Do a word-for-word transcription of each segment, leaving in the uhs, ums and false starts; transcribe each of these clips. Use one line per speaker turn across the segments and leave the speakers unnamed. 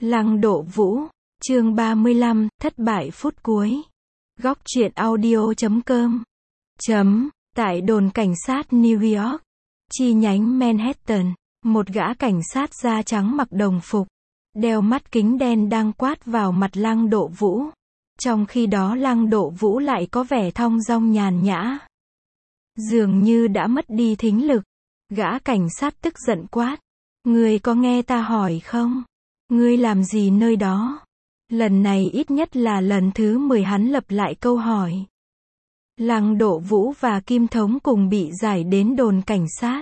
Lăng Độ Vũ, chương ba mươi lăm, thất bại phút cuối. Góc truyện audio chấm com. Chấm, tại đồn cảnh sát New York, chi nhánh Manhattan, một gã cảnh sát da trắng mặc đồng phục, đeo mắt kính đen đang quát vào mặt Lăng Độ Vũ. Trong khi đó Lăng Độ Vũ lại có vẻ thong dong nhàn nhã. Dường như đã mất đi thính lực. Gã cảnh sát tức giận quát. Ngươi có nghe ta hỏi không? Ngươi làm gì nơi đó? Lần này ít nhất là lần thứ mười hắn lặp lại câu hỏi. Lăng Độ Vũ và Kim Thống cùng bị giải đến đồn cảnh sát.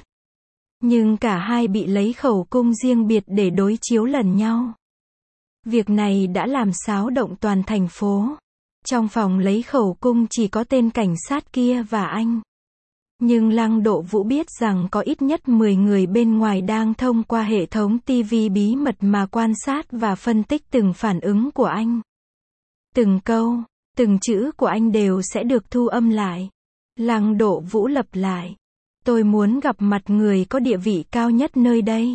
Nhưng cả hai bị lấy khẩu cung riêng biệt để đối chiếu lần nhau. Việc này đã làm xáo động toàn thành phố. Trong phòng lấy khẩu cung chỉ có tên cảnh sát kia và anh. Nhưng Lăng Độ Vũ biết rằng có ít nhất mười người bên ngoài đang thông qua hệ thống ti vi bí mật mà quan sát và phân tích từng phản ứng của anh. Từng câu, từng chữ của anh đều sẽ được thu âm lại. Lăng Độ Vũ lặp lại. Tôi muốn gặp mặt người có địa vị cao nhất nơi đây.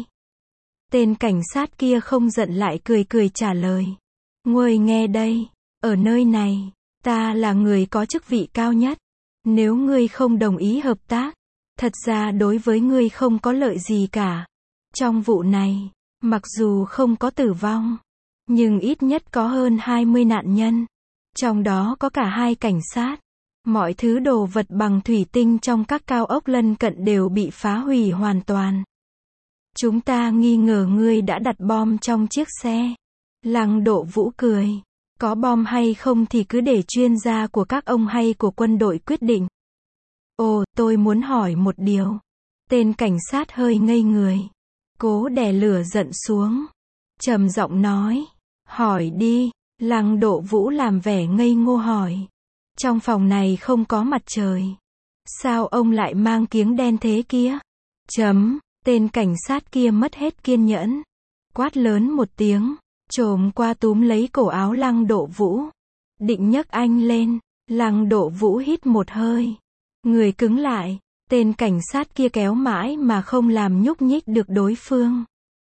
Tên cảnh sát kia không giận lại cười cười trả lời. Ngươi nghe đây, ở nơi này, ta là người có chức vị cao nhất. Nếu ngươi không đồng ý hợp tác, thật ra đối với ngươi không có lợi gì cả. Trong vụ này, mặc dù không có tử vong, nhưng ít nhất có hơn hai mươi nạn nhân. Trong đó có cả hai cảnh sát. Mọi thứ đồ vật bằng thủy tinh trong các cao ốc lân cận đều bị phá hủy hoàn toàn. Chúng ta nghi ngờ ngươi đã đặt bom trong chiếc xe. Lăng Độ Vũ cười. Có bom hay không thì cứ để chuyên gia của các ông hay của quân đội quyết định. Ồ, tôi muốn hỏi một điều. Tên cảnh sát hơi ngây người. Cố đè lửa giận xuống. Trầm giọng nói. Hỏi đi. Lăng Độ Vũ làm vẻ ngây ngô hỏi. Trong phòng này không có mặt trời. Sao ông lại mang kiếng đen thế kia? Chấm. Tên cảnh sát kia mất hết kiên nhẫn. Quát lớn một tiếng. Chồm qua túm lấy cổ áo Lăng Độ Vũ. Định nhấc anh lên. Lăng Độ Vũ hít một hơi. Người cứng lại. Tên cảnh sát kia kéo mãi mà không làm nhúc nhích được đối phương.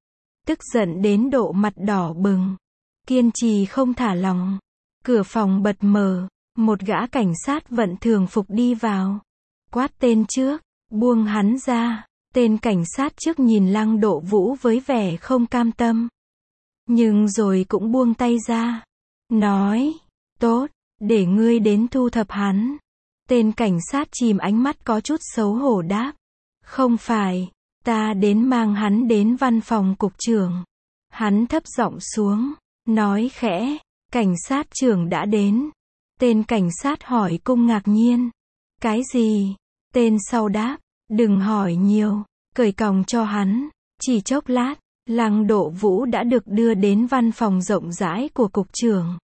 Tức giận đến độ mặt đỏ bừng. Kiên trì không thả lòng. Cửa phòng bật mở. Một gã cảnh sát vận thường phục đi vào. Quát tên trước. Buông hắn ra. Tên cảnh sát trước nhìn Lăng Độ Vũ với vẻ không cam tâm. Nhưng rồi cũng buông tay ra. Nói. Tốt. Để ngươi đến thu thập hắn. Tên cảnh sát chìm ánh mắt có chút xấu hổ đáp. Không phải. Ta đến mang hắn đến văn phòng cục trưởng. Hắn thấp giọng xuống. Nói khẽ. Cảnh sát trưởng đã đến. Tên cảnh sát hỏi cung ngạc nhiên. Cái gì? Tên sau đáp. Đừng hỏi nhiều. Cởi còng cho hắn. Chỉ chốc lát. Lăng Độ Vũ đã được đưa đến văn phòng rộng rãi của cục trưởng.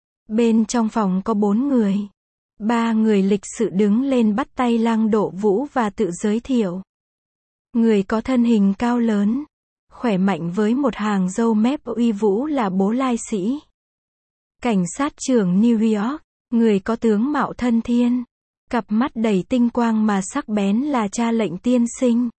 Bên trong phòng có bốn người. Ba người lịch sự đứng lên bắt tay Lăng Độ Vũ và tự giới thiệu. Người có thân hình cao lớn, khỏe mạnh với một hàng râu mép uy vũ là bố lai sĩ. Cảnh sát trưởng New York, người có tướng mạo thân thiên, cặp mắt đầy tinh quang mà sắc bén là cha lệnh tiên sinh.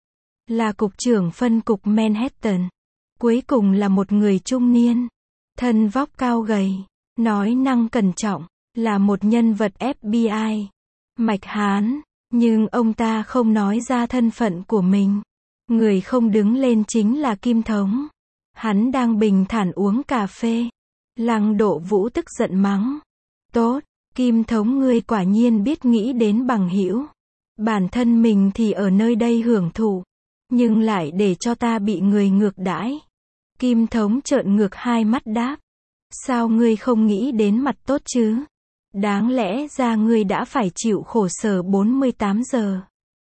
Là cục trưởng phân cục Manhattan. Cuối cùng là một người trung niên, thân vóc cao gầy, nói năng cẩn trọng, là một nhân vật ép bê i. Mạch Hán, nhưng ông ta không nói ra thân phận của mình. Người không đứng lên chính là Kim Thống. Hắn đang bình thản uống cà phê. Lăng Độ Vũ tức giận mắng. Tốt, Kim Thống ngươi quả nhiên biết nghĩ đến bằng hữu. Bản thân mình thì ở nơi đây hưởng thụ. Nhưng lại để cho ta bị người ngược đãi. Kim Thống trợn ngược hai mắt đáp. Sao ngươi không nghĩ đến mặt tốt chứ? Đáng lẽ ra ngươi đã phải chịu khổ sở bốn mươi tám giờ.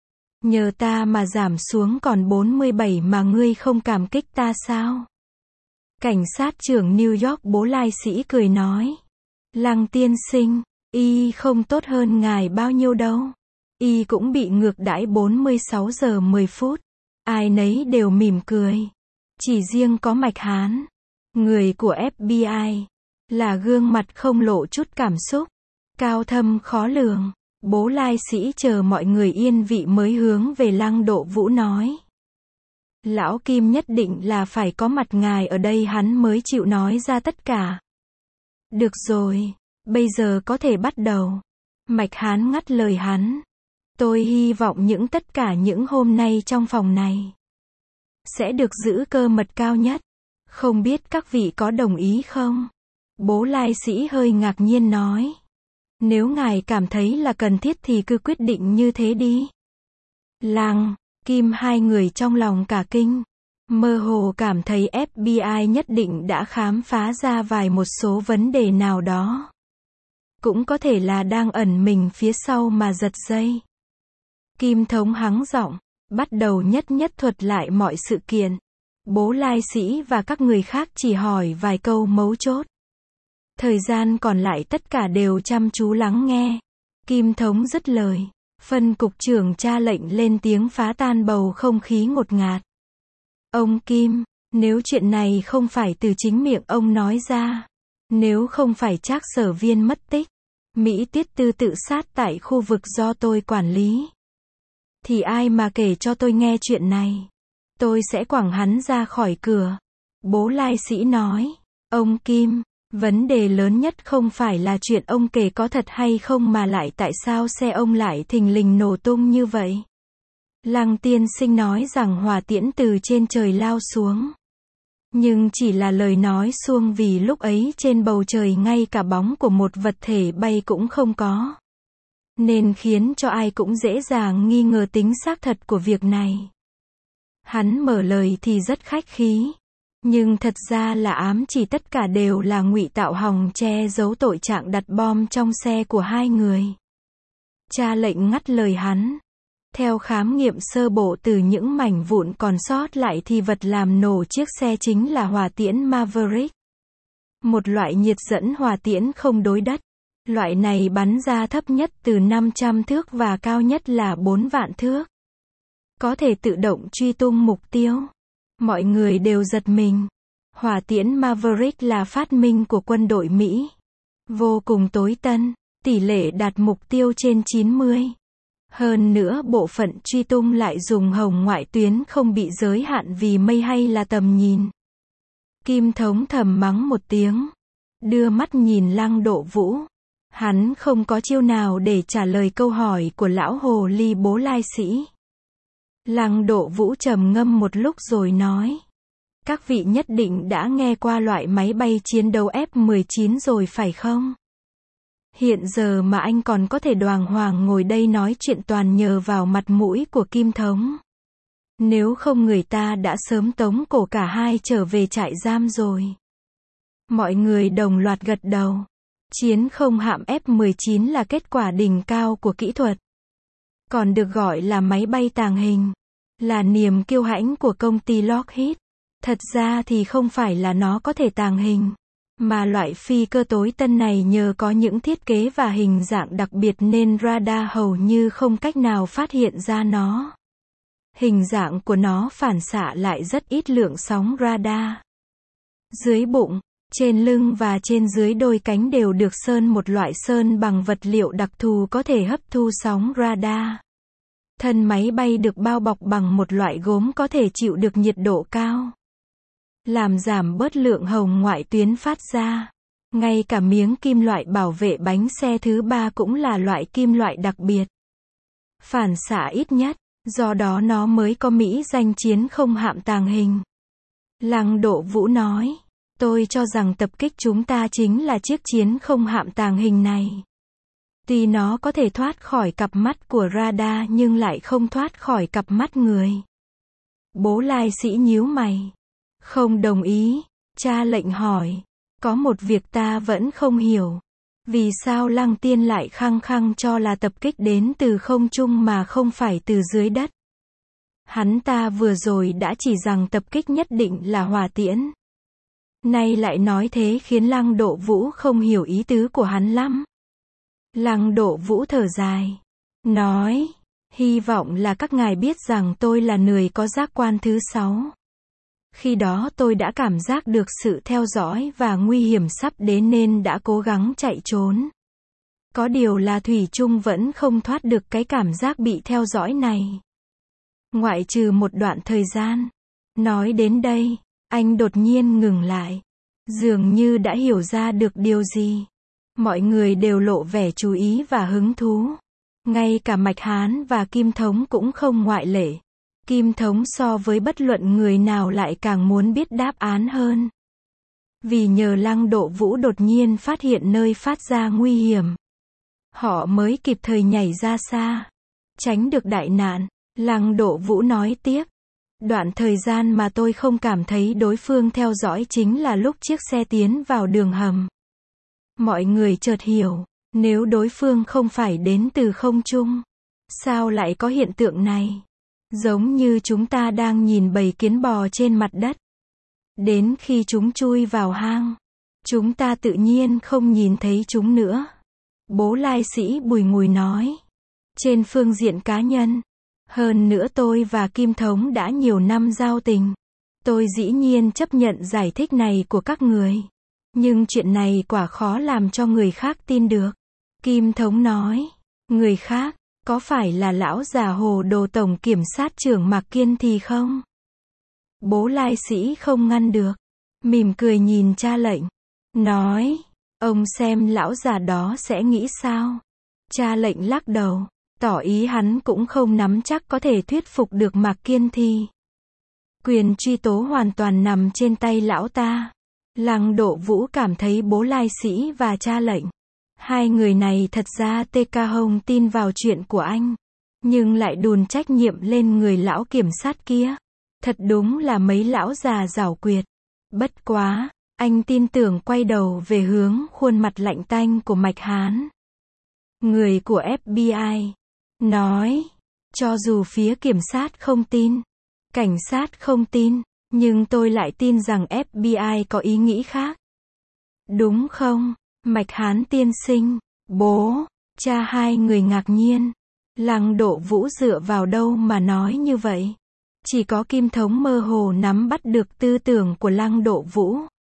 Nhờ ta mà giảm xuống còn bốn mươi bảy mà ngươi không cảm kích ta sao? Cảnh sát trưởng New York bố lai sĩ cười nói. Lăng tiên sinh, y không tốt hơn ngài bao nhiêu đâu. Y cũng bị ngược đãi bốn mươi sáu giờ mười phút. Ai nấy đều mỉm cười. Chỉ riêng có Mạch Hán, người của ép bê i, là gương mặt không lộ chút cảm xúc. Cao thâm khó lường. Bố lai sĩ chờ mọi người yên vị mới hướng về Lăng Độ Vũ nói. Lão Kim nhất định là phải có mặt ngài ở đây hắn mới chịu nói ra tất cả. Được rồi, bây giờ có thể bắt đầu. Mạch Hán ngắt lời hắn. Tôi hy vọng những tất cả những hôm nay trong phòng này sẽ được giữ cơ mật cao nhất. Không biết các vị có đồng ý không? Bố Lai Sĩ hơi ngạc nhiên nói. Nếu ngài cảm thấy là cần thiết thì cứ quyết định như thế đi. Lăng, Kim hai người trong lòng cả kinh. Mơ hồ cảm thấy ép bê i nhất định đã khám phá ra vài một số vấn đề nào đó. Cũng có thể là đang ẩn mình phía sau mà giật dây. Kim Thống hắng giọng, bắt đầu nhất nhất thuật lại mọi sự kiện. Bố Lai Sĩ và các người khác chỉ hỏi vài câu mấu chốt. Thời gian còn lại tất cả đều chăm chú lắng nghe. Kim Thống dứt lời. Phân cục trưởng tra lệnh lên tiếng phá tan bầu không khí ngột ngạt. Ông Kim, nếu chuyện này không phải từ chính miệng ông nói ra, nếu không phải Trác Sở Viên mất tích, Mỹ Tiết Tư tự sát tại khu vực do tôi quản lý, thì ai mà kể cho tôi nghe chuyện này? Tôi sẽ quẳng hắn ra khỏi cửa. Bố Lai Sĩ nói. Ông Kim, vấn đề lớn nhất không phải là chuyện ông kể có thật hay không mà lại tại sao xe ông lại thình lình nổ tung như vậy. Lăng tiên sinh nói rằng hỏa tiễn từ trên trời lao xuống. Nhưng chỉ là lời nói suông vì lúc ấy trên bầu trời ngay cả bóng của một vật thể bay cũng không có. Nên khiến cho ai cũng dễ dàng nghi ngờ tính xác thật của việc này. Hắn mở lời thì rất khách khí. Nhưng thật ra là ám chỉ tất cả đều là ngụy tạo hòng che giấu tội trạng đặt bom trong xe của hai người. Cha lệnh ngắt lời hắn. Theo khám nghiệm sơ bộ từ những mảnh vụn còn sót lại thì vật làm nổ chiếc xe chính là hỏa tiễn Maverick. Một loại nhiệt dẫn hỏa tiễn không đối đất. Loại này bắn ra thấp nhất từ năm trăm thước và cao nhất là bốn vạn thước. Có thể tự động truy tung mục tiêu. Mọi người đều giật mình. Hỏa tiễn Maverick là phát minh của quân đội Mỹ. Vô cùng tối tân, tỷ lệ đạt mục tiêu trên chín mươi. Hơn nữa bộ phận truy tung lại dùng hồng ngoại tuyến không bị giới hạn vì mây hay là tầm nhìn. Kim Thống thầm mắng một tiếng. Đưa mắt nhìn Lăng Độ Vũ. Hắn không có chiêu nào để trả lời câu hỏi của lão hồ ly Bố Lai Sĩ. Lăng Độ Vũ trầm ngâm một lúc rồi nói. Các vị nhất định đã nghe qua loại máy bay chiến đấu F mười chín rồi phải không? Hiện giờ mà anh còn có thể đoàng hoàng ngồi đây nói chuyện toàn nhờ vào mặt mũi của Kim Thống. Nếu không người ta đã sớm tống cổ cả hai trở về trại giam rồi. Mọi người đồng loạt gật đầu. Chiến không hạm F mười chín là kết quả đỉnh cao của kỹ thuật. Còn được gọi là máy bay tàng hình. Là niềm kiêu hãnh của công ty Lockheed. Thật ra thì không phải là nó có thể tàng hình. Mà loại phi cơ tối tân này nhờ có những thiết kế và hình dạng đặc biệt nên radar hầu như không cách nào phát hiện ra nó. Hình dạng của nó phản xạ lại rất ít lượng sóng radar. Dưới bụng, trên lưng và trên dưới đôi cánh đều được sơn một loại sơn bằng vật liệu đặc thù có thể hấp thu sóng radar. Thân máy bay được bao bọc bằng một loại gốm có thể chịu được nhiệt độ cao. Làm giảm bớt lượng hồng ngoại tuyến phát ra. Ngay cả miếng kim loại bảo vệ bánh xe thứ ba cũng là loại kim loại đặc biệt. Phản xạ ít nhất, do đó nó mới có mỹ danh chiến không hạm tàng hình. Lăng Độ Vũ nói. Tôi cho rằng tập kích chúng ta chính là chiếc chiến không hạm tàng hình này. Tuy nó có thể thoát khỏi cặp mắt của radar nhưng lại không thoát khỏi cặp mắt người. Bố Lai Sĩ nhíu mày. Không đồng ý. Cha lệnh hỏi. Có một việc ta vẫn không hiểu. Vì sao Lăng Tiên lại khăng khăng cho là tập kích đến từ không trung mà không phải từ dưới đất? Hắn ta vừa rồi đã chỉ rằng tập kích nhất định là hỏa tiễn. Nay lại nói thế khiến Lăng Độ Vũ không hiểu ý tứ của hắn lắm. Lăng Độ Vũ thở dài. Nói. Hy vọng là các ngài biết rằng tôi là người có giác quan thứ sáu. Khi đó tôi đã cảm giác được sự theo dõi và nguy hiểm sắp đến nên đã cố gắng chạy trốn. Có điều là thủy chung vẫn không thoát được cái cảm giác bị theo dõi này. Ngoại trừ một đoạn thời gian, Nói đến đây, anh đột nhiên ngừng lại. Dường như đã hiểu ra được điều gì. Mọi người đều lộ vẻ chú ý và hứng thú. Ngay cả Mạch Hán và Kim Thống cũng không ngoại lệ. Kim Thống so với bất luận người nào lại càng muốn biết đáp án hơn. Vì nhờ Lăng Độ Vũ đột nhiên phát hiện nơi phát ra nguy hiểm. Họ mới kịp thời nhảy ra xa. Tránh được đại nạn. Lăng Độ Vũ nói tiếp. Đoạn thời gian mà tôi không cảm thấy đối phương theo dõi chính là lúc chiếc xe tiến vào đường hầm. Mọi người chợt hiểu, nếu đối phương không phải đến từ không trung, sao lại có hiện tượng này? Giống như chúng ta đang nhìn bầy kiến bò trên mặt đất. Đến khi chúng chui vào hang, chúng ta tự nhiên không nhìn thấy chúng nữa. Bố lai sĩ bùi ngùi nói. Trên phương diện cá nhân, hơn nữa tôi và Kim Thống đã nhiều năm giao tình. Tôi dĩ nhiên chấp nhận giải thích này của các người. Nhưng chuyện này quả khó làm cho người khác tin được. Kim Thống nói. Người khác, có phải là lão già hồ đồ tổng kiểm sát trưởng Mạc Kiên thì không? Bố lai sĩ không ngăn được. Mỉm cười nhìn cha lệnh. Nói. Ông xem lão già đó sẽ nghĩ sao? Cha lệnh lắc đầu. Tỏ ý hắn cũng không nắm chắc có thể thuyết phục được Mạc Kiên Thi. Quyền truy tố hoàn toàn nằm trên tay lão ta. Lăng Độ Vũ cảm thấy bố lai sĩ và cha lệnh. Hai người này thật ra tê ca hông tin vào chuyện của anh. Nhưng lại đùn trách nhiệm lên người lão kiểm sát kia. Thật đúng là mấy lão già giảo quyệt. Bất quá, anh tin tưởng quay đầu về hướng khuôn mặt lạnh tanh của Mạch Hán. Người của ép bê i. Nói, cho dù phía kiểm sát không tin, cảnh sát không tin, nhưng tôi lại tin rằng ép bê i có ý nghĩ khác. Đúng không, Mạch Hán tiên sinh, bố, cha hai người ngạc nhiên. Lăng Độ Vũ dựa vào đâu mà nói như vậy? Chỉ có Kim Thống mơ hồ nắm bắt được tư tưởng của Lăng Độ Vũ.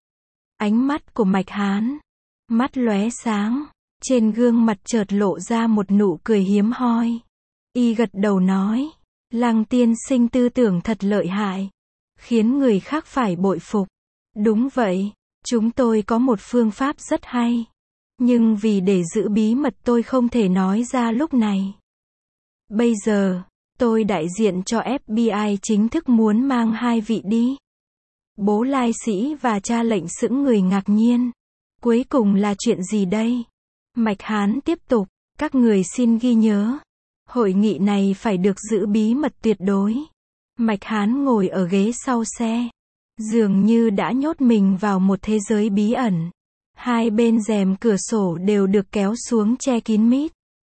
Ánh mắt của Mạch Hán, mắt lóe sáng. Trên gương mặt chợt lộ ra một nụ cười hiếm hoi. Y gật đầu nói. Lăng tiên sinh tư tưởng thật lợi hại. Khiến người khác phải bội phục. Đúng vậy, chúng tôi có một phương pháp rất hay. Nhưng vì để giữ bí mật tôi không thể nói ra lúc này. Bây giờ, tôi đại diện cho ép bê i chính thức muốn mang hai vị đi. Bố lai sĩ và cha lệnh sững người ngạc nhiên. Cuối cùng là chuyện gì đây? Mạch Hán tiếp tục, các người xin ghi nhớ. Hội nghị này phải được giữ bí mật tuyệt đối. Mạch Hán ngồi ở ghế sau xe. Dường như đã nhốt mình vào một thế giới bí ẩn. Hai bên rèm cửa sổ đều được kéo xuống che kín mít.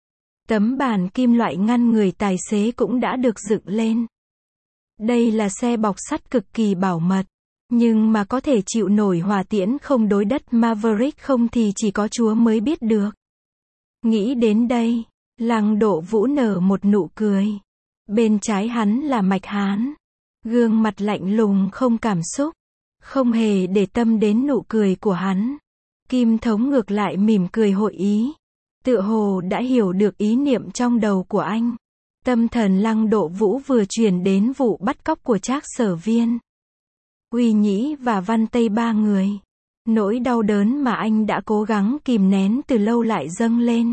Tấm bàn kim loại ngăn người tài xế cũng đã được dựng lên. Đây là xe bọc sắt cực kỳ bảo mật. Nhưng mà có thể chịu nổi hỏa tiễn không đối đất Maverick không thì chỉ có Chúa mới biết được. Nghĩ đến đây, Lăng Độ Vũ nở một nụ cười. Bên trái hắn là Mạch Hán. Gương mặt lạnh lùng không cảm xúc. Không hề để tâm đến nụ cười của hắn. Kim Thống ngược lại mỉm cười hội ý. Tựa hồ đã hiểu được ý niệm trong đầu của anh. Tâm thần Lăng Độ Vũ vừa chuyển đến vụ bắt cóc của Trác Sở Viên. Uy Nhĩ và Văn Tây ba người. Nỗi đau đớn mà anh đã cố gắng kìm nén từ lâu lại dâng lên.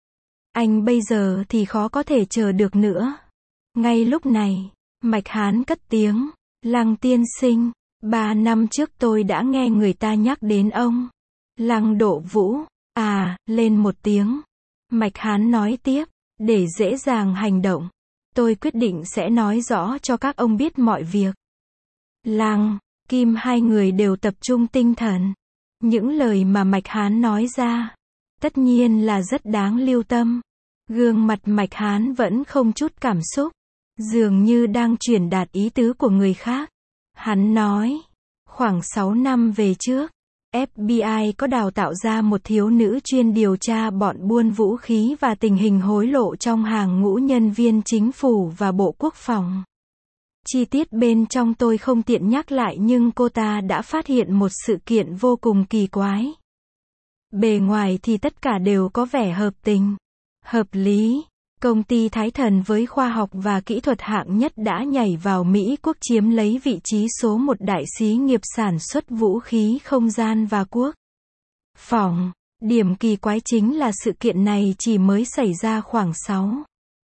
Anh bây giờ thì khó có thể chờ được nữa. Ngay lúc này, Mạch Hán cất tiếng. Lăng tiên sinh, ba năm trước tôi đã nghe người ta nhắc đến ông. Lăng Độ Vũ, à, lên một tiếng. Mạch Hán nói tiếp, để dễ dàng hành động. Tôi quyết định sẽ nói rõ cho các ông biết mọi việc. Lăng, Kim hai người đều tập trung tinh thần. Những lời mà Mạch Hán nói ra, tất nhiên là rất đáng lưu tâm. Gương mặt Mạch Hán vẫn không chút cảm xúc, dường như đang truyền đạt ý tứ của người khác. Hắn nói, khoảng sáu năm về trước, ép bê i có đào tạo ra một thiếu nữ chuyên điều tra bọn buôn vũ khí và tình hình hối lộ trong hàng ngũ nhân viên chính phủ và Bộ Quốc phòng. Chi tiết bên trong tôi không tiện nhắc lại nhưng cô ta đã phát hiện một sự kiện vô cùng kỳ quái. Bề ngoài thì tất cả đều có vẻ hợp tình, hợp lý, Công ty Thái Thần với khoa học và kỹ thuật hạng nhất đã nhảy vào Mỹ quốc chiếm lấy vị trí số một đại xí nghiệp sản xuất vũ khí không gian và quốc phòng. Điểm kỳ quái chính là sự kiện này chỉ mới xảy ra khoảng sáu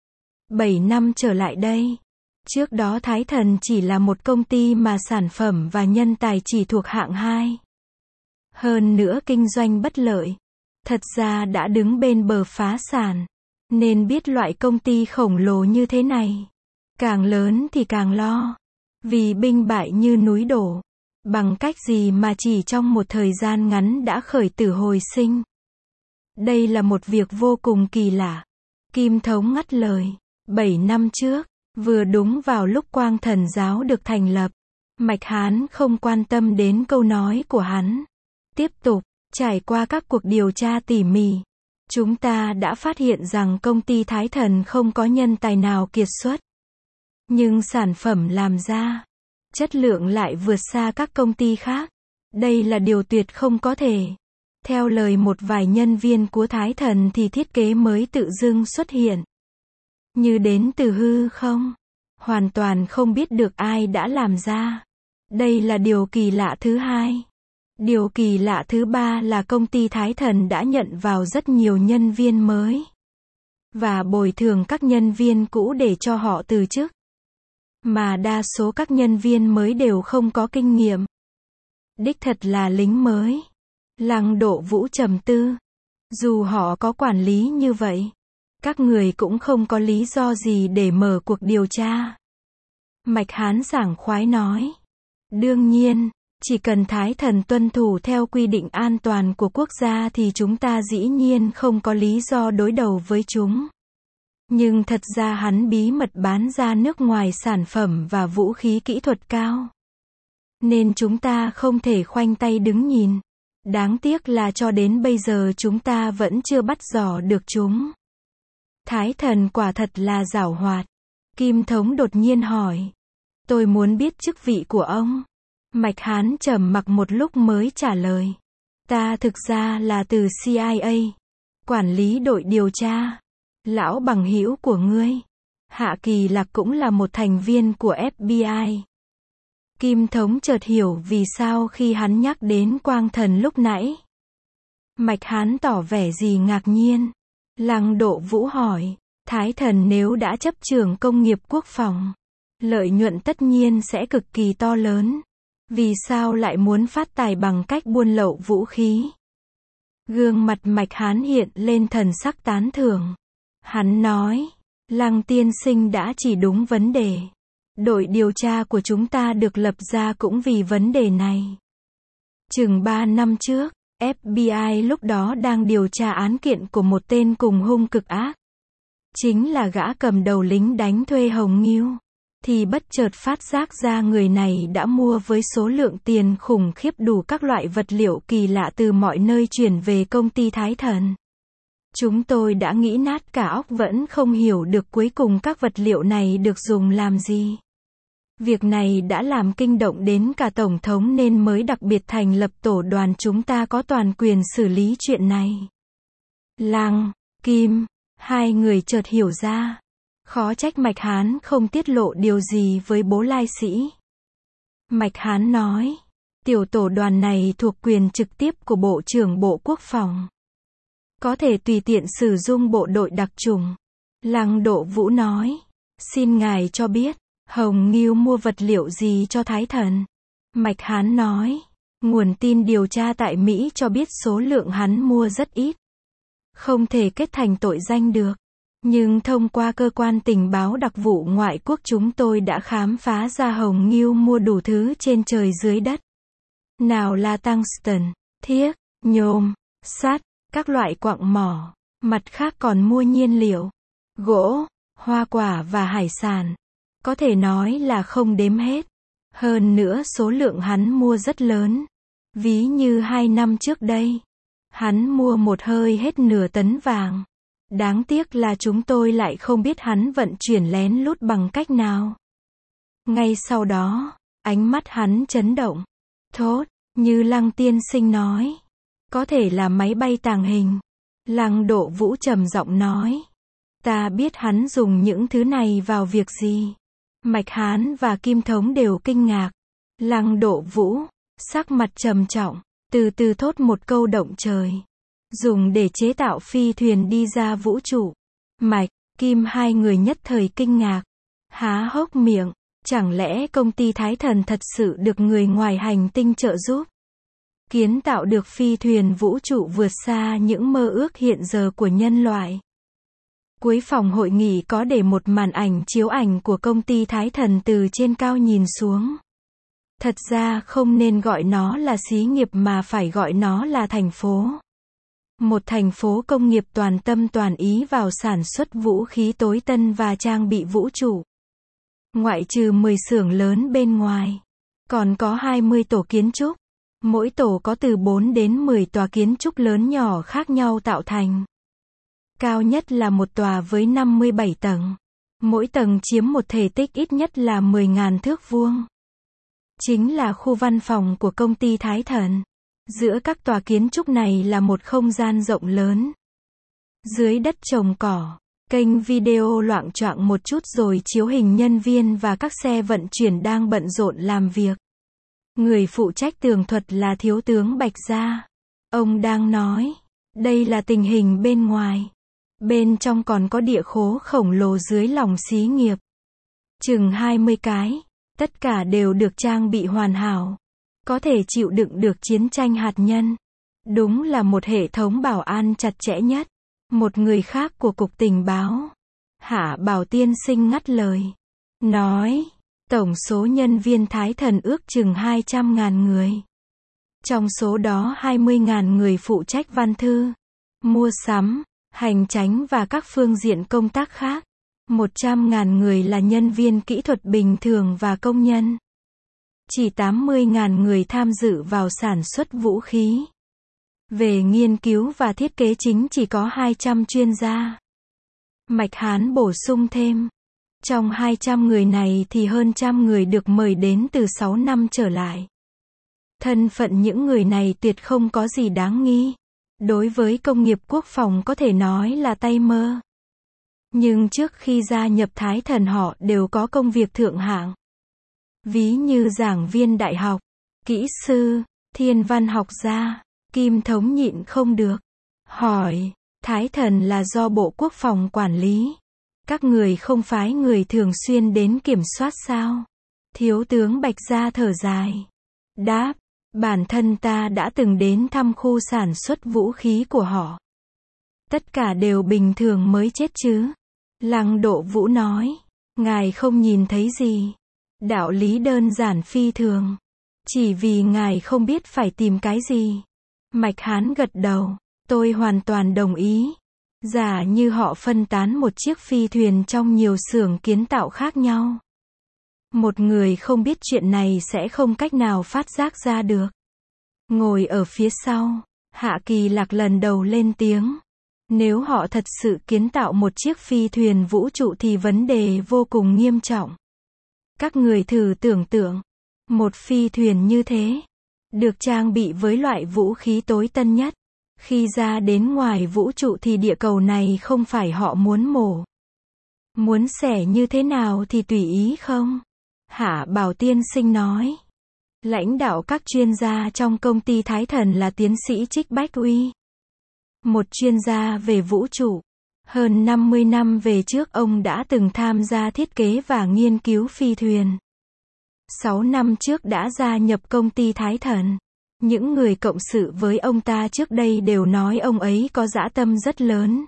bảy năm trở lại đây. Trước đó Thái Thần chỉ là một công ty mà sản phẩm và nhân tài chỉ thuộc hạng hai. Hơn nữa kinh doanh bất lợi. Thật ra đã đứng bên bờ phá sản. Nên biết loại công ty khổng lồ như thế này. Càng lớn thì càng lo. Vì binh bại như núi đổ. Bằng cách gì mà chỉ trong một thời gian ngắn đã khởi tử hồi sinh. Đây là một việc vô cùng kỳ lạ. Kim Thống ngắt lời. Bảy năm trước, vừa đúng vào lúc Quang Thần Giáo được thành lập. Mạch Hán không quan tâm đến câu nói của hắn. Tiếp tục, trải qua các cuộc điều tra tỉ mỉ. Chúng ta đã phát hiện rằng công ty Thái Thần không có nhân tài nào kiệt xuất. Nhưng sản phẩm làm ra, chất lượng lại vượt xa các công ty khác. Đây là điều tuyệt không có thể. Theo lời một vài nhân viên của Thái Thần thì thiết kế mới tự dưng xuất hiện. Như đến từ hư không. Hoàn toàn không biết được ai đã làm ra. Đây là điều kỳ lạ thứ hai. Điều kỳ lạ thứ ba là công ty Thái Thần đã nhận vào rất nhiều nhân viên mới. Và bồi thường các nhân viên cũ để cho họ từ chức. Mà đa số các nhân viên mới đều không có kinh nghiệm. Đích thật là lính mới. Lăng Độ Vũ trầm tư. Dù họ có quản lý như vậy, các người cũng không có lý do gì để mở cuộc điều tra. Mạch Hán sảng khoái nói. Đương nhiên, chỉ cần Thái Thần tuân thủ theo quy định an toàn của quốc gia thì chúng ta dĩ nhiên không có lý do đối đầu với chúng. Nhưng thật ra hắn bí mật bán ra nước ngoài sản phẩm và vũ khí kỹ thuật cao. Nên chúng ta không thể khoanh tay đứng nhìn. Đáng tiếc là cho đến bây giờ chúng ta vẫn chưa bắt giỏ được chúng. Thái Thần quả thật là giảo hoạt. Kim Thống đột nhiên hỏi. Tôi muốn biết chức vị của ông. Mạch Hán trầm mặc một lúc mới trả lời. Ta thực ra là từ C I A. Quản lý đội điều tra. Lão bằng hữu của ngươi. Hạ Kỳ Lạc cũng là một thành viên của F B I. Kim Thống chợt hiểu vì sao khi hắn nhắc đến Quang Thần lúc nãy. Mạch Hán tỏ vẻ gì ngạc nhiên. Lăng Độ Vũ hỏi. Thái Thần nếu đã chấp trưởng công nghiệp quốc phòng, lợi nhuận tất nhiên sẽ cực kỳ to lớn. Vì sao lại muốn phát tài bằng cách buôn lậu vũ khí? Gương mặt Mạch Hán hiện lên thần sắc tán thưởng. Hắn nói. Lăng tiên sinh đã chỉ đúng vấn đề. Đội điều tra của chúng ta được lập ra cũng vì vấn đề này. Chừng ba năm trước, F B I lúc đó đang điều tra án kiện của một tên cùng hung cực ác. Chính là gã cầm đầu lính đánh thuê Hồng Ngưu. Thì bất chợt phát giác ra người này đã mua với số lượng tiền khủng khiếp đủ các loại vật liệu kỳ lạ từ mọi nơi chuyển về công ty Thái Thần. Chúng tôi đã nghĩ nát cả óc vẫn không hiểu được cuối cùng các vật liệu này được dùng làm gì. Việc này đã làm kinh động đến cả Tổng thống nên mới đặc biệt thành lập tổ đoàn chúng ta có toàn quyền xử lý chuyện này. Lăng, Kim, hai người chợt hiểu ra. Khó trách Mạch Hán không tiết lộ điều gì với bố lai sĩ. Mạch Hán nói, tiểu tổ đoàn này thuộc quyền trực tiếp của Bộ trưởng Bộ Quốc phòng. Có thể tùy tiện sử dụng bộ đội đặc chủng. Lăng Độ Vũ nói, xin ngài cho biết, Hồng Ngưu mua vật liệu gì cho Thái Thần? Mạch Hán nói, nguồn tin điều tra tại Mỹ cho biết số lượng hắn mua rất ít. Không thể kết thành tội danh được. Nhưng thông qua cơ quan tình báo đặc vụ ngoại quốc chúng tôi đã khám phá ra Hồng Ngưu mua đủ thứ trên trời dưới đất. Nào là tungsten, thiếc, nhôm, sắt, các loại quặng mỏ. Mặt khác còn mua nhiên liệu, gỗ, hoa quả và hải sản. Có thể nói là không đếm hết. Hơn nữa số lượng hắn mua rất lớn. Ví như hai năm trước đây, hắn mua một hơi hết nửa tấn vàng. Đáng tiếc là chúng tôi lại không biết hắn vận chuyển lén lút bằng cách nào. Ngay sau đó, ánh mắt hắn chấn động. Thốt, như Lăng tiên sinh nói. Có thể là máy bay tàng hình. Lăng Độ Vũ trầm giọng nói. Ta biết hắn dùng những thứ này vào việc gì. Mạch Hán và Kim Thống đều kinh ngạc. Lăng Độ Vũ, sắc mặt trầm trọng, từ từ thốt một câu động trời. Dùng để chế tạo phi thuyền đi ra vũ trụ. Mạch, Kim hai người nhất thời kinh ngạc. Há hốc miệng, chẳng lẽ công ty Thái Thần thật sự được người ngoài hành tinh trợ giúp? Kiến tạo được phi thuyền vũ trụ vượt xa những mơ ước hiện giờ của nhân loại. Cuối phòng hội nghị có để một màn ảnh chiếu ảnh của công ty Thái Thần từ trên cao nhìn xuống. Thật ra không nên gọi nó là xí nghiệp mà phải gọi nó là thành phố. Một thành phố công nghiệp toàn tâm toàn ý vào sản xuất vũ khí tối tân và trang bị vũ trụ. Ngoại trừ mười xưởng lớn bên ngoài, còn có hai mươi tổ kiến trúc. Mỗi tổ có từ bốn đến mười tòa kiến trúc lớn nhỏ khác nhau tạo thành. Cao nhất là một tòa với năm mươi bảy tầng. Mỗi tầng chiếm một thể tích ít nhất là mười nghìn thước vuông. Chính là khu văn phòng của công ty Thái Thần. Giữa các tòa kiến trúc này là một không gian rộng lớn. Dưới đất trồng cỏ, kênh video loạng choạng một chút rồi chiếu hình nhân viên và các xe vận chuyển đang bận rộn làm việc. Người phụ trách tường thuật là Thiếu tướng Bạch Gia. Ông đang nói, đây là tình hình bên ngoài. Bên trong còn có địa khố khổng lồ dưới lòng xí nghiệp. Chừng hai mươi cái, tất cả đều được trang bị hoàn hảo. Có thể chịu đựng được chiến tranh hạt nhân. Đúng là một hệ thống bảo an chặt chẽ nhất. Một người khác của Cục Tình báo, Hạ Bảo Tiên Sinh ngắt lời. Nói, tổng số nhân viên Thái Thần ước chừng hai trăm nghìn người. Trong số đó hai mươi nghìn người phụ trách văn thư, mua sắm, hành chánh và các phương diện công tác khác. một trăm nghìn người là nhân viên kỹ thuật bình thường và công nhân. Chỉ tám mươi nghìn người tham dự vào sản xuất vũ khí. Về nghiên cứu và thiết kế chính chỉ có hai trăm chuyên gia. Mạch Hán bổ sung thêm. Trong hai trăm người này thì hơn trăm người được mời đến từ sáu năm trở lại. Thân phận những người này tuyệt không có gì đáng nghi. Đối với công nghiệp quốc phòng có thể nói là tay mơ. Nhưng trước khi gia nhập Thái Thần họ đều có công việc thượng hạng. Ví như giảng viên đại học, kỹ sư, thiên văn học gia. Kim Thống nhịn không được. Hỏi, Thái Thần là do Bộ Quốc phòng quản lý. Các người không phái người thường xuyên đến kiểm soát sao? Thiếu tướng Bạch Gia thở dài. Đáp, bản thân ta đã từng đến thăm khu sản xuất vũ khí của họ. Tất cả đều bình thường mới chết chứ. Lăng Độ Vũ nói, ngài không nhìn thấy gì. Đạo lý đơn giản phi thường. Chỉ vì ngài không biết phải tìm cái gì. Mạch Hán gật đầu, tôi hoàn toàn đồng ý. Giả như họ phân tán một chiếc phi thuyền trong nhiều xưởng kiến tạo khác nhau. Một người không biết chuyện này sẽ không cách nào phát giác ra được. Ngồi ở phía sau, Hạ Kỳ Lạc lần đầu lên tiếng. Nếu họ thật sự kiến tạo một chiếc phi thuyền vũ trụ thì vấn đề vô cùng nghiêm trọng. Các người thử tưởng tượng, một phi thuyền như thế, được trang bị với loại vũ khí tối tân nhất. Khi ra đến ngoài vũ trụ thì địa cầu này không phải họ muốn mổ. Muốn xẻ như thế nào thì tùy ý không? Hạ Bảo Tiên Sinh nói. Lãnh đạo các chuyên gia trong công ty Thái Thần là tiến sĩ Trích Bách Uy. Một chuyên gia về vũ trụ. Hơn năm mươi năm về trước ông đã từng tham gia thiết kế và nghiên cứu phi thuyền. Sáu năm trước đã gia nhập công ty Thái Thần. Những người cộng sự với ông ta trước đây đều nói ông ấy có dã tâm rất lớn.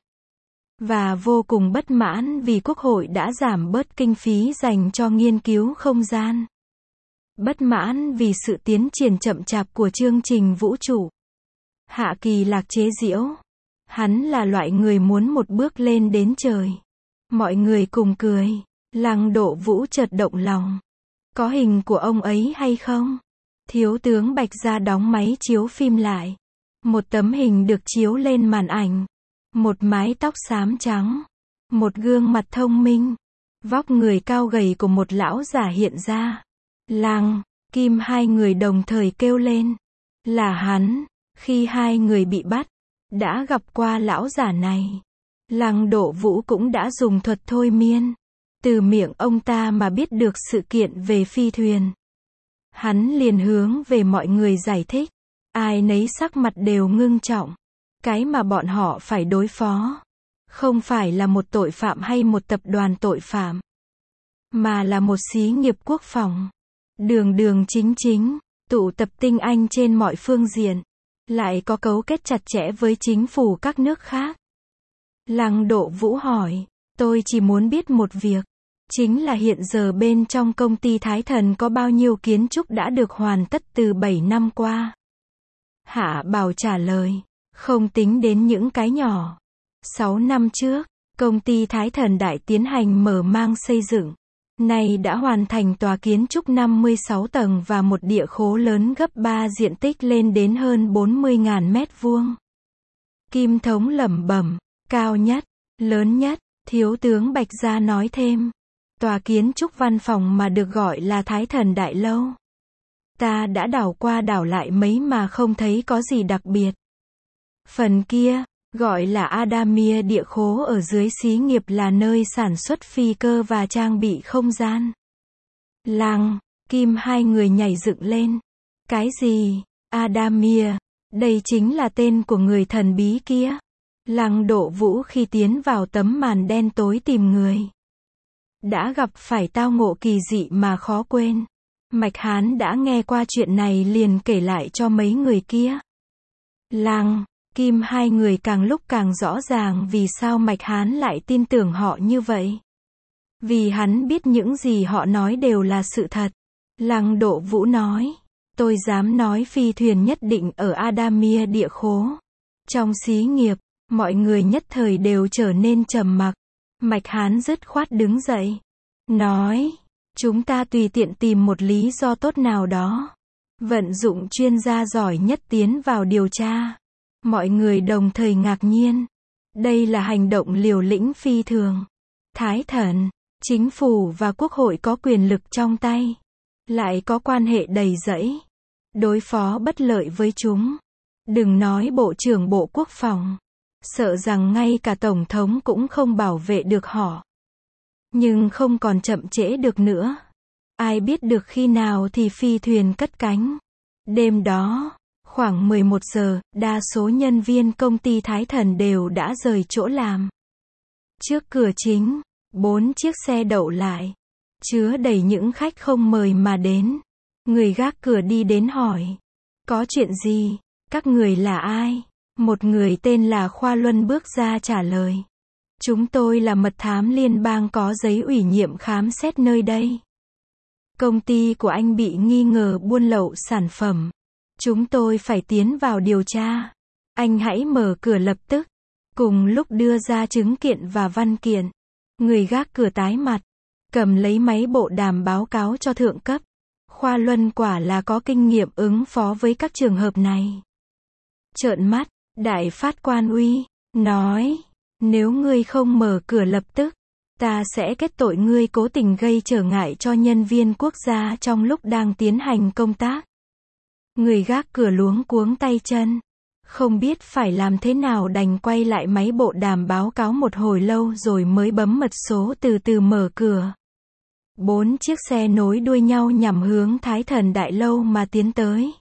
Và vô cùng bất mãn vì Quốc hội đã giảm bớt kinh phí dành cho nghiên cứu không gian. Bất mãn vì sự tiến triển chậm chạp của chương trình vũ trụ. Hạ Kỳ Lạc chế giễu. Hắn là loại người muốn một bước lên đến trời. Mọi người cùng cười. Lăng Độ Vũ chợt động lòng. Có hình của ông ấy hay không? Thiếu tướng Bạch Gia đóng máy chiếu phim lại. Một tấm hình được chiếu lên màn ảnh. Một mái tóc xám trắng. Một gương mặt thông minh. Vóc người cao gầy của một lão giả hiện ra. Lăng, Kim hai người đồng thời kêu lên. Là hắn. Khi hai người bị bắt, đã gặp qua lão giả này. Lăng Độ Vũ cũng đã dùng thuật thôi miên. Từ miệng ông ta mà biết được sự kiện về phi thuyền. Hắn liền hướng về mọi người giải thích. Ai nấy sắc mặt đều ngưng trọng. Cái mà bọn họ phải đối phó không phải là một tội phạm hay một tập đoàn tội phạm, mà là một xí nghiệp quốc phòng. Đường đường chính chính, tụ tập tinh anh trên mọi phương diện, lại có cấu kết chặt chẽ với chính phủ các nước khác. Lăng Độ Vũ hỏi, tôi chỉ muốn biết một việc, chính là hiện giờ bên trong công ty Thái Thần có bao nhiêu kiến trúc đã được hoàn tất từ bảy năm qua. Hạ Bảo trả lời, không tính đến những cái nhỏ. Sáu năm trước, công ty Thái Thần Đại tiến hành mở mang xây dựng. Nay đã hoàn thành tòa kiến trúc năm mươi sáu tầng và một địa khố lớn gấp ba diện tích lên đến hơn bốn mươi nghìn mét vuông. Kim Thống lẩm bẩm, cao nhất, lớn nhất, Thiếu tướng Bạch Gia nói thêm. Tòa kiến trúc văn phòng mà được gọi là Thái Thần Đại Lâu. Ta đã đảo qua đảo lại mấy mà không thấy có gì đặc biệt. Phần kia, gọi là Adamir địa khố ở dưới xí nghiệp là nơi sản xuất phi cơ và trang bị không gian. Lăng, Kim hai người nhảy dựng lên. Cái gì? Adamir? Đây chính là tên của người thần bí kia. Lăng Độ Vũ khi tiến vào tấm màn đen tối tìm người. Đã gặp phải tao ngộ kỳ dị mà khó quên. Mạch Hán đã nghe qua chuyện này liền kể lại cho mấy người kia. Lăng, Kim hai người càng lúc càng rõ ràng vì sao Mạch Hán lại tin tưởng họ như vậy. Vì hắn biết những gì họ nói đều là sự thật. Lăng Độ Vũ nói, tôi dám nói phi thuyền nhất định ở Adamir địa khố. Trong xí nghiệp, mọi người nhất thời đều trở nên trầm mặc. Mạch Hán dứt khoát đứng dậy. Nói, chúng ta tùy tiện tìm một lý do tốt nào đó. Vận dụng chuyên gia giỏi nhất tiến vào điều tra. Mọi người đồng thời ngạc nhiên. Đây là hành động liều lĩnh phi thường. Thái Thần, chính phủ và quốc hội có quyền lực trong tay. Lại có quan hệ đầy rẫy. Đối phó bất lợi với chúng. Đừng nói Bộ trưởng Bộ Quốc phòng. Sợ rằng ngay cả Tổng thống cũng không bảo vệ được họ. Nhưng không còn chậm trễ được nữa. Ai biết được khi nào thì phi thuyền cất cánh. Đêm đó, khoảng mười một giờ, đa số nhân viên công ty Thái Thần đều đã rời chỗ làm. Trước cửa chính, bốn chiếc xe đậu lại. Chứa đầy những khách không mời mà đến. Người gác cửa đi đến hỏi. Có chuyện gì? Các người là ai? Một người tên là Khoa Luân bước ra trả lời. Chúng tôi là mật thám liên bang có giấy ủy nhiệm khám xét nơi đây. Công ty của anh bị nghi ngờ buôn lậu sản phẩm. Chúng tôi phải tiến vào điều tra. Anh hãy mở cửa lập tức. Cùng lúc đưa ra chứng kiện và văn kiện. Người gác cửa tái mặt. Cầm lấy máy bộ đàm báo cáo cho thượng cấp. Khoa Luân quả là có kinh nghiệm ứng phó với các trường hợp này. Trợn mắt, Đại Phát Quan Uy, nói. Nếu ngươi không mở cửa lập tức, ta sẽ kết tội ngươi cố tình gây trở ngại cho nhân viên quốc gia trong lúc đang tiến hành công tác. Người gác cửa luống cuống tay chân. Không biết phải làm thế nào đành quay lại máy bộ đàm báo cáo một hồi lâu rồi mới bấm mật số từ từ mở cửa. Bốn chiếc xe nối đuôi nhau nhằm hướng Thái Thần Đại Lâu mà tiến tới.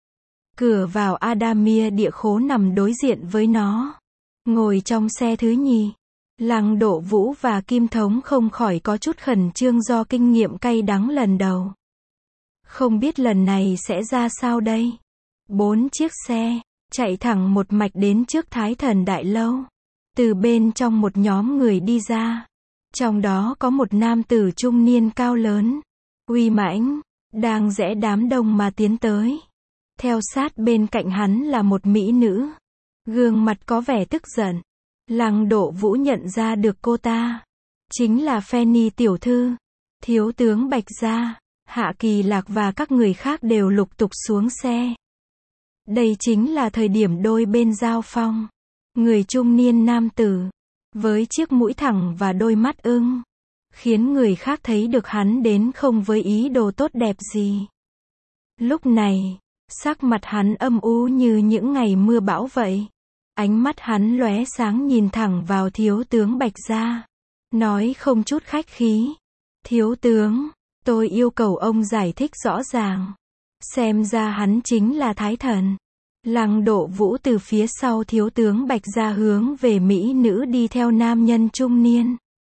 Cửa vào Adamir địa khố nằm đối diện với nó. Ngồi trong xe thứ nhì, Lăng Độ Vũ và Kim Thống không khỏi có chút khẩn trương do kinh nghiệm cay đắng lần đầu. Không biết lần này sẽ ra sao đây? Bốn chiếc xe, chạy thẳng một mạch đến trước Thái Thần Đại Lâu. Từ bên trong một nhóm người đi ra. Trong đó có một nam tử trung niên cao lớn, uy mãnh, đang rẽ đám đông mà tiến tới. Theo sát bên cạnh hắn là một mỹ nữ. Gương mặt có vẻ tức giận. Lăng Độ Vũ nhận ra được cô ta. Chính là Fanny tiểu thư. Thiếu tướng Bạch Gia, Hạ Kỳ Lạc và các người khác đều lục tục xuống xe. Đây chính là thời điểm đôi bên giao phong. Người trung niên nam tử, với chiếc mũi thẳng và đôi mắt ưng, khiến người khác thấy được hắn đến không với ý đồ tốt đẹp gì. Lúc này, sắc mặt hắn âm u như những ngày mưa bão vậy. Ánh mắt hắn lóe sáng nhìn thẳng vào thiếu tướng Bạch Gia. Nói không chút khách khí. Thiếu tướng, tôi yêu cầu ông giải thích rõ ràng. Xem ra hắn chính là Thái Thần. Lăng Độ Vũ từ phía sau thiếu tướng Bạch Gia hướng về mỹ nữ đi theo nam nhân trung niên.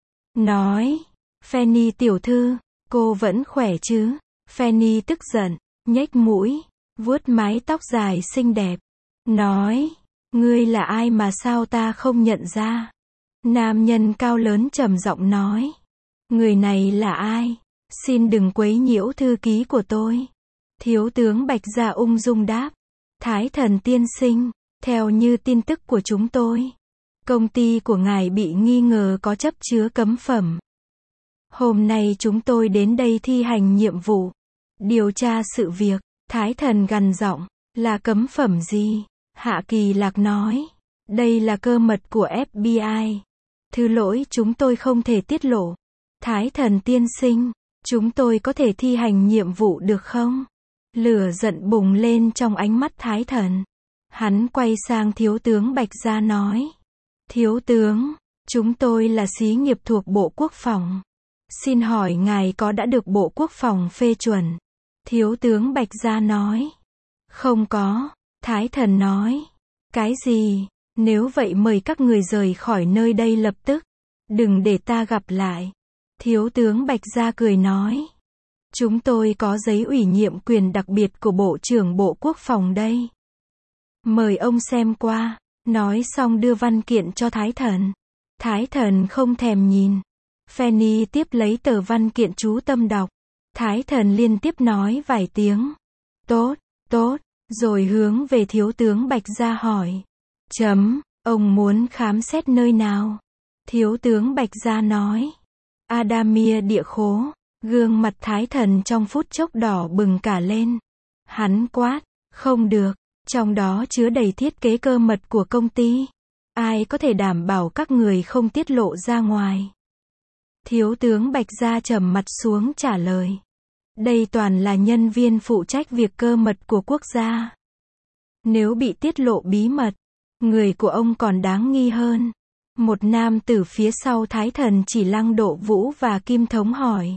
Nói, Fanny tiểu thư, cô vẫn khỏe chứ? Fanny tức giận, nhếch mũi, vuốt mái tóc dài xinh đẹp. Nói, ngươi là ai mà sao ta không nhận ra? Nam nhân cao lớn trầm giọng nói, người này là ai? Xin đừng quấy nhiễu thư ký của tôi. Thiếu tướng Bạch Gia ung dung đáp, Thái Thần tiên sinh, theo như tin tức của chúng tôi, công ty của ngài bị nghi ngờ có chấp chứa cấm phẩm. Hôm nay chúng tôi đến đây thi hành nhiệm vụ, điều tra sự việc. Thái Thần gằn giọng, là cấm phẩm gì? Hạ Kỳ Lạc nói, đây là cơ mật của ép bê i. Thứ lỗi chúng tôi không thể tiết lộ. Thái Thần tiên sinh, chúng tôi có thể thi hành nhiệm vụ được không? Lửa giận bùng lên trong ánh mắt Thái Thần. Hắn quay sang thiếu tướng Bạch Gia nói, thiếu tướng, chúng tôi là xí nghiệp thuộc Bộ Quốc phòng. Xin hỏi ngài có đã được Bộ Quốc phòng phê chuẩn? Thiếu tướng Bạch Gia nói, không có. Thái Thần nói, cái gì? Nếu vậy mời các người rời khỏi nơi đây lập tức. Đừng để ta gặp lại. Thiếu tướng Bạch Gia cười nói, chúng tôi có giấy ủy nhiệm quyền đặc biệt của Bộ trưởng Bộ Quốc phòng đây. Mời ông xem qua. Nói xong đưa văn kiện cho Thái Thần. Thái Thần không thèm nhìn. Fanny tiếp lấy tờ văn kiện chú tâm đọc. Thái Thần liên tiếp nói vài tiếng. Tốt, tốt, rồi hướng về thiếu tướng Bạch Gia hỏi. Chấm, ông muốn khám xét nơi nào? Thiếu tướng Bạch Gia nói. Adamia địa khố. Gương mặt Thái Thần trong phút chốc đỏ bừng cả lên. Hắn quát, không được, trong đó chứa đầy thiết kế cơ mật của công ty. Ai có thể đảm bảo các người không tiết lộ ra ngoài? Thiếu tướng Bạch Gia trầm mặt xuống trả lời. Đây toàn là nhân viên phụ trách việc cơ mật của quốc gia. Nếu bị tiết lộ bí mật, người của ông còn đáng nghi hơn. Một nam tử phía sau Thái Thần chỉ Lăng Độ Vũ và Kim Thống hỏi.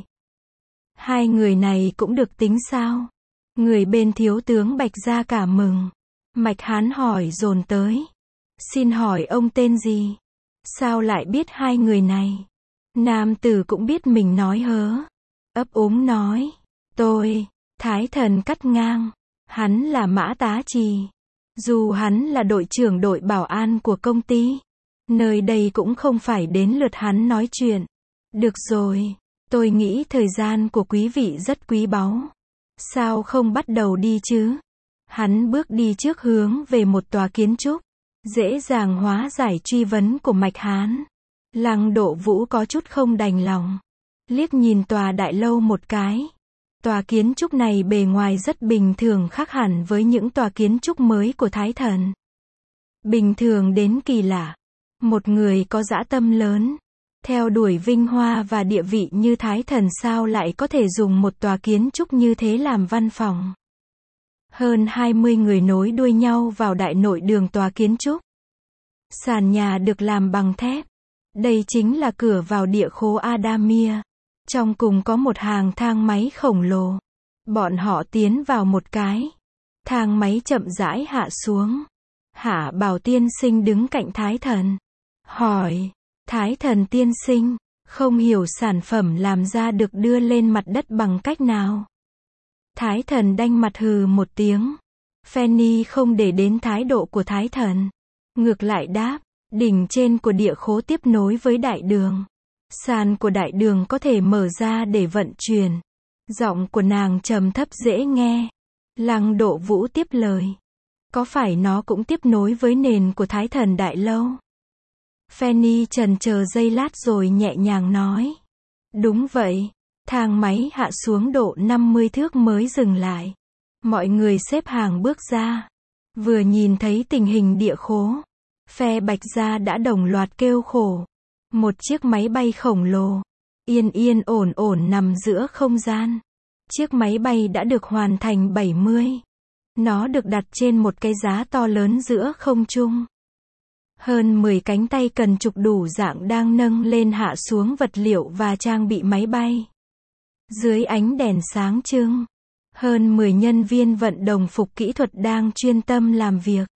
Hai người này cũng được tính sao? Người bên thiếu tướng Bạch Gia cả mừng. Mạch Hán hỏi dồn tới. Xin hỏi ông tên gì? Sao lại biết hai người này? Nam tử cũng biết mình nói hớ. Ấp úng nói. Tôi. Thái Thần cắt ngang. Hắn là Mã Tá Trì. Dù hắn là đội trưởng đội bảo an của công ty, nơi đây cũng không phải đến lượt hắn nói chuyện. Được rồi. Tôi nghĩ thời gian của quý vị rất quý báu. Sao không bắt đầu đi chứ? Hắn bước đi trước hướng về một tòa kiến trúc. Dễ dàng hóa giải truy vấn của Mạch Hán. Lăng Độ Vũ có chút không đành lòng. Liếc nhìn tòa đại lâu một cái. Tòa kiến trúc này bề ngoài rất bình thường, khác hẳn với những tòa kiến trúc mới của Thái Thần. Bình thường đến kỳ lạ. Một người có dã tâm lớn, theo đuổi vinh hoa và địa vị như Thái Thần sao lại có thể dùng một tòa kiến trúc như thế làm văn phòng. Hơn hai mươi người nối đuôi nhau vào đại nội đường tòa kiến trúc. Sàn nhà được làm bằng thép. Đây chính là cửa vào địa khố Adamia. Trong cùng có một hàng thang máy khổng lồ. Bọn họ tiến vào một cái. Thang máy chậm rãi hạ xuống. Hạ Bảo tiên sinh đứng cạnh Thái Thần. Hỏi, Thái Thần tiên sinh, không hiểu sản phẩm làm ra được đưa lên mặt đất bằng cách nào? Thái Thần đanh mặt hừ một tiếng. Fanny không để đến thái độ của Thái Thần. Ngược lại đáp, đỉnh trên của địa khố tiếp nối với đại đường. Sàn của đại đường có thể mở ra để vận chuyển. Giọng của nàng trầm thấp dễ nghe. Lăng Độ Vũ tiếp lời. Có phải nó cũng tiếp nối với nền của Thái Thần đại lâu? Fanny chần chờ giây lát rồi nhẹ nhàng nói. Đúng vậy. Thang máy hạ xuống độ năm mươi thước mới dừng lại. Mọi người xếp hàng bước ra. Vừa nhìn thấy tình hình địa khố, phe Bạch Gia đã đồng loạt kêu khổ. Một chiếc máy bay khổng lồ, yên yên ổn ổn nằm giữa không gian. Chiếc máy bay đã được hoàn thành bảy mươi. Nó được đặt trên một cái giá to lớn giữa không trung. Hơn mười cánh tay cần trục đủ dạng đang nâng lên hạ xuống vật liệu và trang bị máy bay. Dưới ánh đèn sáng trưng, hơn mười nhân viên vận đồng phục kỹ thuật đang chuyên tâm làm việc.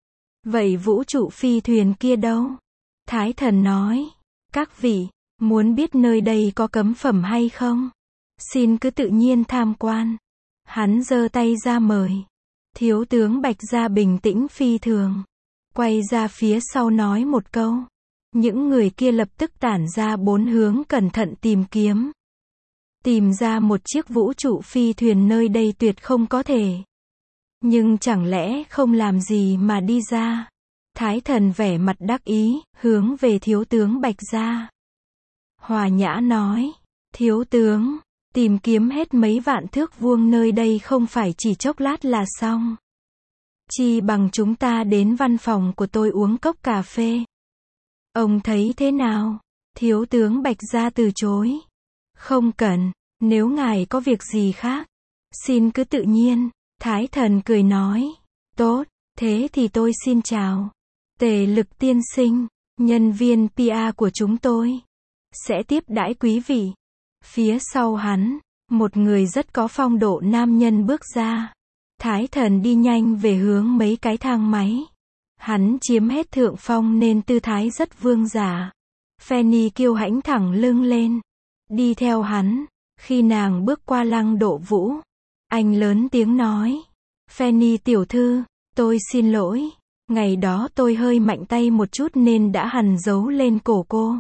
Vậy vũ trụ phi thuyền kia đâu? Thái Thần nói, các vị, muốn biết nơi đây có cấm phẩm hay không? Xin cứ tự nhiên tham quan. Hắn giơ tay ra mời. Thiếu tướng Bạch Gia bình tĩnh phi thường. Quay ra phía sau nói một câu. Những người kia lập tức tản ra bốn hướng cẩn thận tìm kiếm. Tìm ra một chiếc vũ trụ phi thuyền nơi đây tuyệt không có thể. Nhưng chẳng lẽ không làm gì mà đi ra? Thái Thần vẻ mặt đắc ý, hướng về thiếu tướng Bạch Gia. Hòa nhã nói, thiếu tướng, tìm kiếm hết mấy vạn thước vuông nơi đây không phải chỉ chốc lát là xong. Chi bằng chúng ta đến văn phòng của tôi uống cốc cà phê. Ông thấy thế nào? Thiếu tướng Bạch Gia từ chối. Không cần, nếu ngài có việc gì khác, xin cứ tự nhiên. Thái Thần cười nói, tốt, thế thì tôi xin chào. Tề Lực tiên sinh, nhân viên pê e của chúng tôi sẽ tiếp đãi quý vị. Phía sau hắn, một người rất có phong độ nam nhân bước ra. Thái Thần đi nhanh về hướng mấy cái thang máy. Hắn chiếm hết thượng phong nên tư thái rất vương giả. Fanny kiêu hãnh thẳng lưng lên, đi theo hắn. Khi nàng bước qua Lăng Độ Vũ, anh lớn tiếng nói, Fanny tiểu thư, tôi xin lỗi. Ngày đó tôi hơi mạnh tay một chút nên đã hằn dấu lên cổ cô.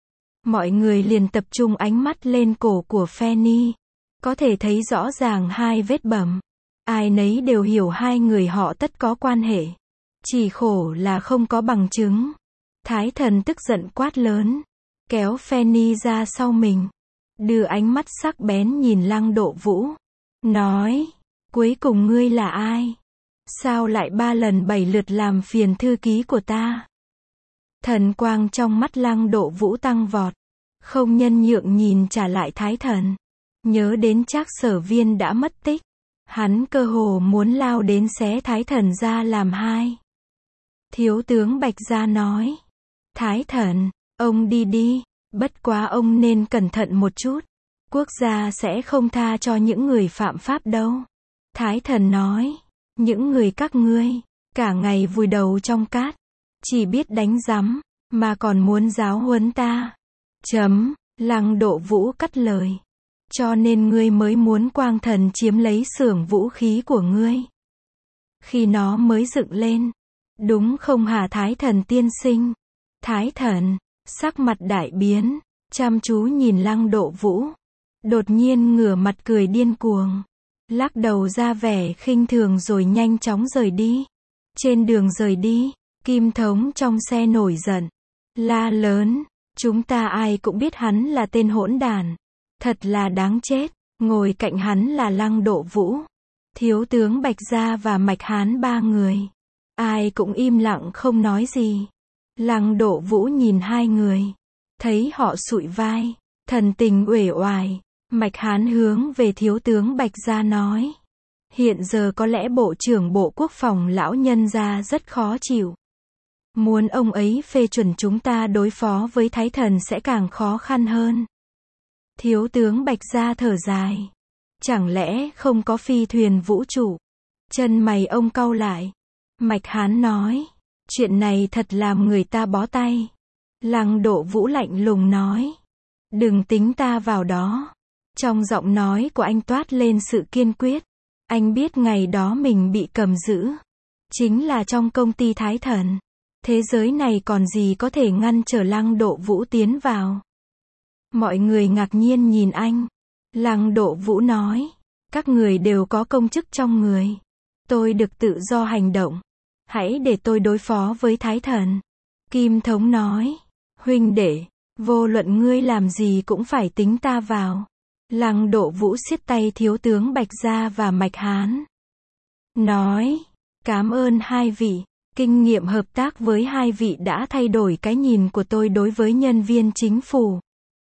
Mọi người liền tập trung ánh mắt lên cổ của Fanny. Có thể thấy rõ ràng hai vết bầm. Ai nấy đều hiểu hai người họ tất có quan hệ. Chỉ khổ là không có bằng chứng. Thái Thần tức giận quát lớn, kéo Fanny ra sau mình, đưa ánh mắt sắc bén nhìn Lăng Độ Vũ, nói, cuối cùng ngươi là ai? Sao lại ba lần bảy lượt làm phiền thư ký của ta? Thần quang trong mắt Lăng Độ Vũ tăng vọt, không nhân nhượng nhìn trả lại Thái Thần. Nhớ đến Trác Sở Viên đã mất tích, hắn cơ hồ muốn lao đến xé Thái Thần ra làm hai. Thiếu tướng Bạch Gia nói, Thái Thần, ông đi đi, bất quá ông nên cẩn thận một chút. Quốc gia sẽ không tha cho những người phạm pháp đâu. Thái Thần nói, những người các ngươi, cả ngày vùi đầu trong cát, chỉ biết đánh rắm, mà còn muốn giáo huấn ta. Chấm, Lăng Độ Vũ cắt lời. Cho nên ngươi mới muốn Quang Thần chiếm lấy xưởng vũ khí của ngươi. Khi nó mới dựng lên. Đúng không hả Thái Thần tiên sinh? Thái Thần, sắc mặt đại biến, chăm chú nhìn Lăng Độ Vũ. Đột nhiên ngửa mặt cười điên cuồng. Lắc đầu ra vẻ khinh thường rồi nhanh chóng rời đi. Trên đường rời đi, Kim Thống trong xe nổi giận. La lớn, chúng ta ai cũng biết hắn là tên hỗn đản. Thật là đáng chết, ngồi cạnh hắn là Lăng Độ Vũ, thiếu tướng Bạch Gia và Mạch Hán ba người. Ai cũng im lặng không nói gì. Lăng Độ Vũ nhìn hai người, thấy họ sụi vai, thần tình uể oải. Mạch Hán hướng về thiếu tướng Bạch Gia nói, hiện giờ có lẽ Bộ trưởng Bộ Quốc phòng lão nhân gia rất khó chịu. Muốn ông ấy phê chuẩn chúng ta đối phó với Thái Thần sẽ càng khó khăn hơn. Thiếu tướng Bạch Gia thở dài. Chẳng lẽ không có phi thuyền vũ trụ? Chân mày ông cau lại. Mạch Hán nói, chuyện này thật làm người ta bó tay. Lăng Độ Vũ lạnh lùng nói, đừng tính ta vào đó. Trong giọng nói của anh toát lên sự kiên quyết. Anh biết ngày đó mình bị cầm giữ, chính là trong công ty Thái Thần. Thế giới này còn gì có thể ngăn trở Lăng Độ Vũ tiến vào. Mọi người ngạc nhiên nhìn anh. Lăng Độ Vũ nói, các người đều có công chức trong người. Tôi được tự do hành động. Hãy để tôi đối phó với Thái Thần. Kim Thống nói, huynh đệ, vô luận ngươi làm gì cũng phải tính ta vào. Lăng Độ Vũ siết tay thiếu tướng Bạch Gia và Mạch Hán. Nói, cảm ơn hai vị. Kinh nghiệm hợp tác với hai vị đã thay đổi cái nhìn của tôi đối với nhân viên chính phủ.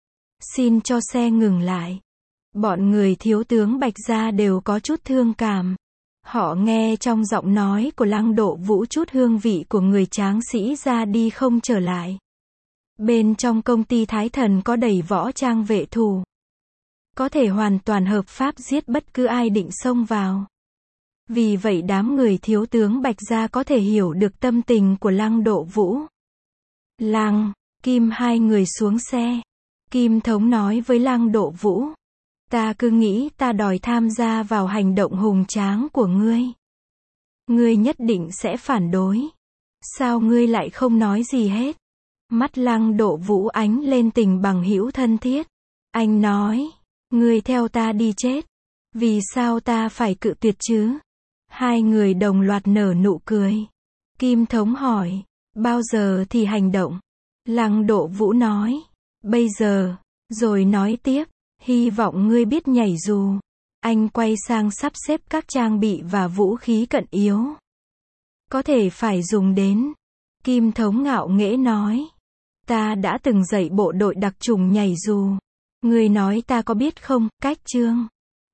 Xin cho xe ngừng lại. Bọn người thiếu tướng Bạch Gia đều có chút thương cảm. Họ nghe trong giọng nói của Lăng Độ Vũ chút hương vị của người tráng sĩ ra đi không trở lại. Bên trong công ty Thái Thần có đầy võ trang vệ thủ. Có thể hoàn toàn hợp pháp giết bất cứ ai định xông vào. Vì vậy đám người thiếu tướng Bạch Gia có thể hiểu được tâm tình của Lăng Độ Vũ. Lăng, Kim hai người xuống xe. Kim Thống nói với Lăng Độ Vũ. Ta cứ nghĩ ta đòi tham gia vào hành động hùng tráng của ngươi. Ngươi nhất định sẽ phản đối. Sao ngươi lại không nói gì hết? Mắt Lăng Độ Vũ ánh lên tình bằng hữu thân thiết. Anh nói, ngươi theo ta đi chết. Vì sao ta phải cự tuyệt chứ? Hai người đồng loạt nở nụ cười. Kim Thống hỏi, bao giờ thì hành động? Lăng Độ Vũ nói, bây giờ, rồi nói tiếp, hy vọng ngươi biết nhảy dù. Anh quay sang sắp xếp các trang bị và vũ khí cận yếu. Có thể phải dùng đến. Kim Thống ngạo nghễ nói, ta đã từng dạy bộ đội đặc chủng nhảy dù. Ngươi nói ta có biết không, cách chương.